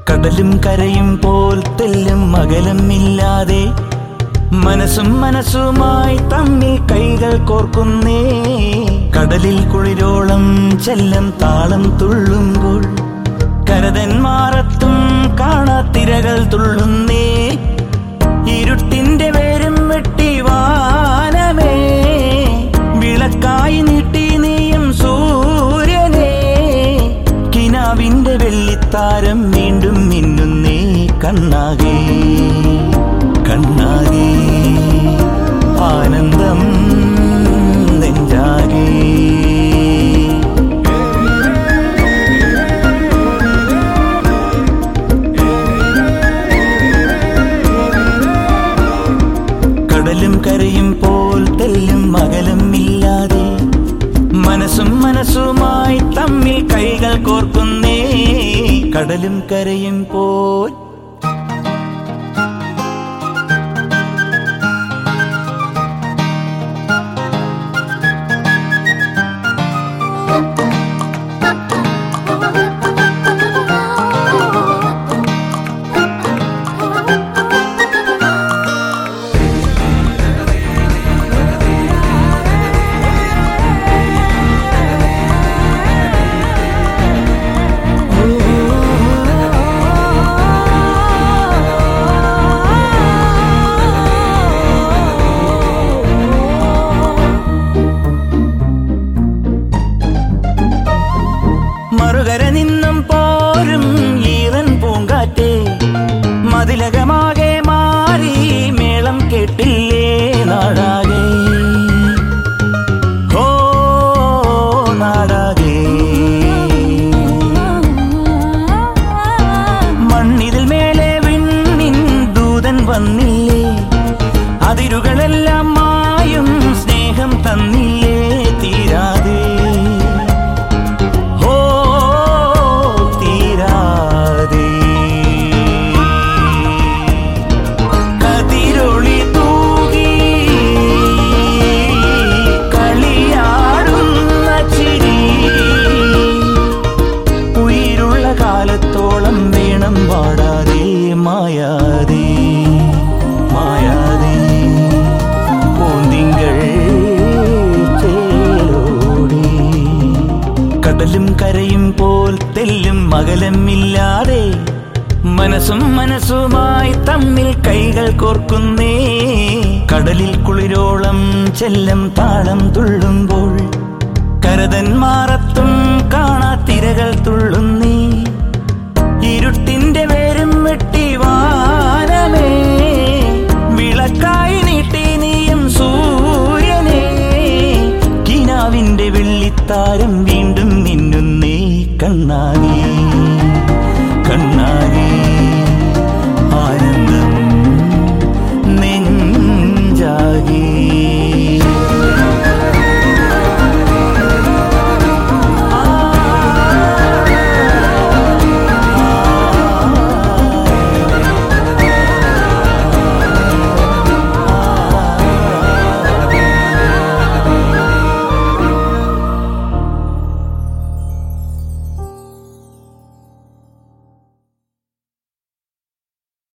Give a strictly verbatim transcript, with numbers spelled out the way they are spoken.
കടലും കരയും പോൽ തെല്ലും അകലമില്ലാതെ മനസ്സും മനസ്സുമായി തമ്മിൽ കൈകൾ കോർക്കുന്നേ. കടലിൽ കുളിരോളം ചെല്ലം താളം തുള്ളുമ്പോൾ കരതന്മാറത്തും കാണാത്തിരകൾ തുള്ളുന്നേ. ഇരുട്ടിന്റെ വേരും വെട്ടി വാനമേ വിളക്കായി നീട്ടി നീയും സൂര്യനേ. കിനാവിന്റെ വെള്ളിത്താരം വീണ്ടും മിന്നുന്നേ. കണ്ണാകേ കണ്ണാകേ ആനന്ദം നെഞ്ചാകേ. കടലും കരയും പോൽ തെല്ലും അകലം ഇല്ലാതെ മനസ്സും മനസ്സുമായി തമ്മിൽ കൈകൾ കോർക്കുന്നേ. കടലും കരയും പോൽ മറുകര നിന്നും പോരും ഈറൻ പൂങ്കാറ്റേ. മതിലകമാകെ മാറി മേളം കേട്ടില്ലേ നാടാകെ. ഹോ നാടാകെ മണ്ണിതിൽ മേലെ വിണ്ണിൻ ദൂതൻ വന്നില്ലേ. അതിരുകളെല്ലാം മായും സ്നേഹം തന്നില്ലേ തീരാതെ. കാലത്തോളം വേണം വാടാതെ മായാതെ മായാതെ പൂന്തിങ്കൾ ചേലോടി. കടലും കരയും പോൽ തെല്ലും അകലമില്ലാതെ മനസ്സും മനസ്സുമായി തമ്മിൽ കൈകൾ കോർക്കുന്നേ. കടലിൽ കുളിരോളം ചെല്ലം താളം തുള്ളുമ്പോൾ കരതന്മാറത്തും കാണാത്തിരകൾ തുള്ളുന്നേ. ഇരുട്ടിന്റെ വേരും വെട്ടി വാനമേ വിളക്കായി നീട്ടി നീയും സൂര്യനേ. കിനാവിന്റെ വെള്ളിത്താരം വീണ്ടും മിന്നുന്നേ. കണ്ണാകേ കണ്ണാകേ ആനന്ദം